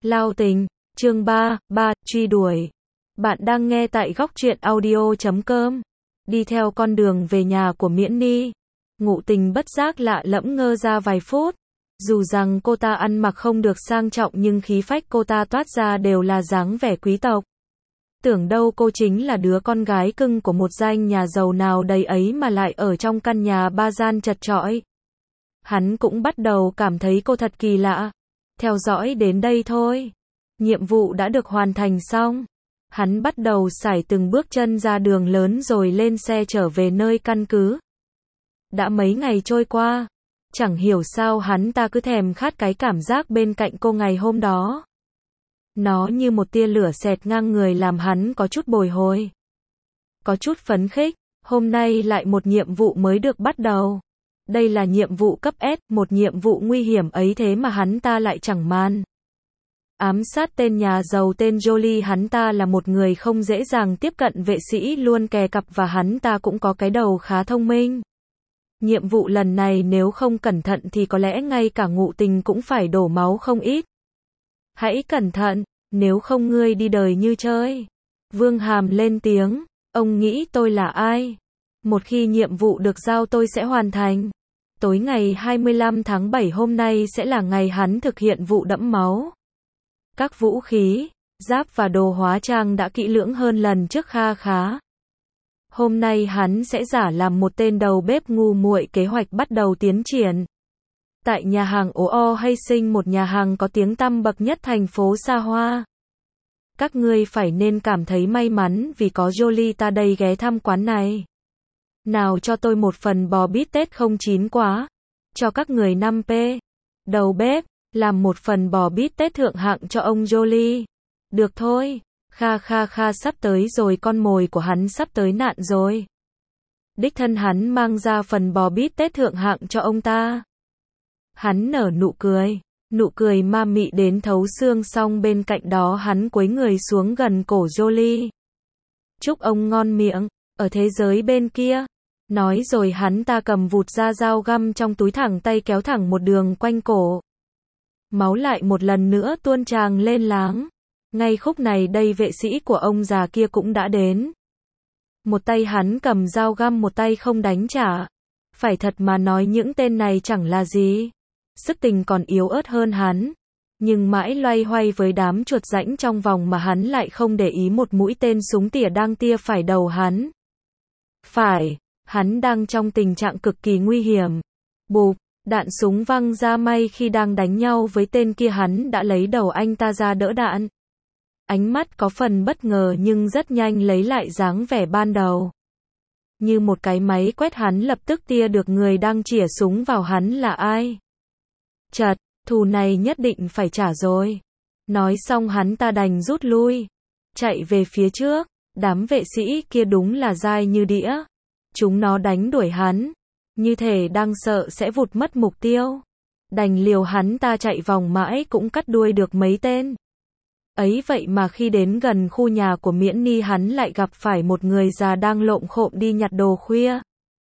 Lao tình, chương 3, truy đuổi. Bạn đang nghe tại góc truyện audio.com. Đi theo con đường về nhà của Miễn Ni. Ngụ Tình bất giác lạ lẫm ngơ ra vài phút. Dù rằng cô ta ăn mặc không được sang trọng nhưng khí phách cô ta toát ra đều là dáng vẻ quý tộc. Tưởng đâu cô chính là đứa con gái cưng của một danh nhà giàu nào đầy ấy mà lại ở trong căn nhà ba gian chật chội. Hắn cũng bắt đầu cảm thấy cô thật kỳ lạ. Theo dõi đến đây thôi. Nhiệm vụ đã được hoàn thành xong. Hắn bắt đầu sải từng bước chân ra đường lớn rồi lên xe trở về nơi căn cứ. Đã mấy ngày trôi qua. Chẳng hiểu sao hắn ta cứ thèm khát cái cảm giác bên cạnh cô ngày hôm đó. Nó như một tia lửa xẹt ngang người làm hắn có chút bồi hồi. Có chút phấn khích. Hôm nay lại một nhiệm vụ mới được bắt đầu. Đây là nhiệm vụ cấp S, một nhiệm vụ nguy hiểm ấy thế mà hắn ta lại chẳng màng. Ám sát tên nhà giàu tên Jolie, hắn ta là một người không dễ dàng tiếp cận vệ sĩ luôn kè cặp và hắn ta cũng có cái đầu khá thông minh. Nhiệm vụ lần này nếu không cẩn thận thì có lẽ ngay cả Ngụ Tình cũng phải đổ máu không ít. Hãy cẩn thận, nếu không ngươi đi đời như chơi. Vương Hàm lên tiếng, ông nghĩ tôi là ai? Một khi nhiệm vụ được giao tôi sẽ hoàn thành. Tối ngày 25 tháng 7 hôm nay sẽ là ngày hắn thực hiện vụ đẫm máu. Các vũ khí, giáp và đồ hóa trang đã kỹ lưỡng hơn lần trước kha khá. Hôm nay hắn sẽ giả làm một tên đầu bếp ngu muội. Kế hoạch bắt đầu tiến triển. Tại nhà hàng O hay Sinh, một nhà hàng có tiếng tăm bậc nhất thành phố xa hoa. Các ngươi phải nên cảm thấy may mắn vì có Jolie ta đây ghé thăm quán này. Nào cho tôi một phần bò bít tết không chín quá. Cho các người 5p. Đầu bếp, làm một phần bò bít tết thượng hạng cho ông Jolie. Được thôi. Kha sắp tới rồi, con mồi của hắn sắp tới nạn rồi. Đích thân hắn mang ra phần bò bít tết thượng hạng cho ông ta. Hắn nở nụ cười ma mị đến thấu xương, xong bên cạnh đó hắn cúi người xuống gần cổ Jolie. Chúc ông ngon miệng, ở thế giới bên kia. Nói rồi hắn ta cầm vụt ra dao găm trong túi, thẳng tay kéo thẳng một đường quanh cổ. Máu lại một lần nữa tuôn tràn lên láng. Ngay khúc này đây vệ sĩ của ông già kia cũng đã đến. Một tay hắn cầm dao găm, một tay không đánh trả. Phải thật mà nói những tên này chẳng là gì. Sức tình còn yếu ớt hơn hắn. Nhưng mãi loay hoay với đám chuột rãnh trong vòng mà hắn lại không để ý một mũi tên súng tỉa đang tia phải đầu hắn. Phải, hắn đang trong tình trạng cực kỳ nguy hiểm. Bụp, đạn súng văng ra. May khi đang đánh nhau với tên kia hắn đã lấy đầu anh ta ra đỡ đạn. Ánh mắt có phần bất ngờ nhưng rất nhanh lấy lại dáng vẻ ban đầu. Như một cái máy quét hắn lập tức tia được người đang chĩa súng vào hắn là ai. Chật, thù này nhất định phải trả rồi. Nói xong hắn ta đành rút lui. Chạy về phía trước. Đám vệ sĩ kia đúng là dai như đĩa. Chúng nó đánh đuổi hắn. Như thể đang sợ sẽ vụt mất mục tiêu. Đành liều hắn ta chạy vòng mãi cũng cắt đuôi được mấy tên. Ấy vậy mà khi đến gần khu nhà của Miễn Ni hắn lại gặp phải một người già đang lộm khộm đi nhặt đồ khuya.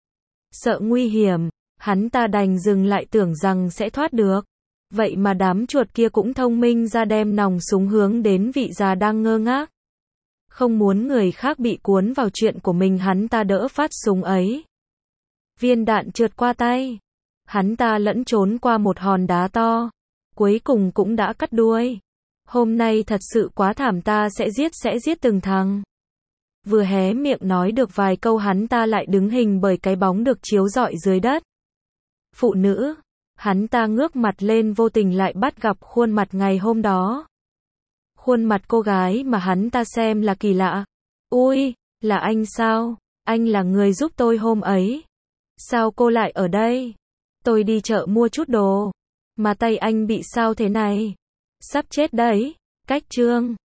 Sợ nguy hiểm, hắn ta đành dừng lại tưởng rằng sẽ thoát được. Vậy mà đám chuột kia cũng thông minh ra đem nòng súng hướng đến vị già đang ngơ ngác. Không muốn người khác bị cuốn vào chuyện của mình, hắn ta đỡ phát súng ấy. Viên đạn trượt qua tay. Hắn ta lẫn trốn qua một hòn đá to. Cuối cùng cũng đã cắt đuôi. Hôm nay thật sự quá thảm, ta sẽ giết từng thằng. Vừa hé miệng nói được vài câu hắn ta lại đứng hình bởi cái bóng được chiếu rọi dưới đất. Phụ nữ. Hắn ta ngước mặt lên, vô tình lại bắt gặp khuôn mặt ngày hôm đó. Khuôn mặt cô gái mà hắn ta xem là kỳ lạ. Ui, là anh sao? Anh là người giúp tôi hôm ấy. Sao cô lại ở đây? Tôi đi chợ mua chút đồ. Mà tay anh bị sao thế này? Sắp chết đấy. Cách chương.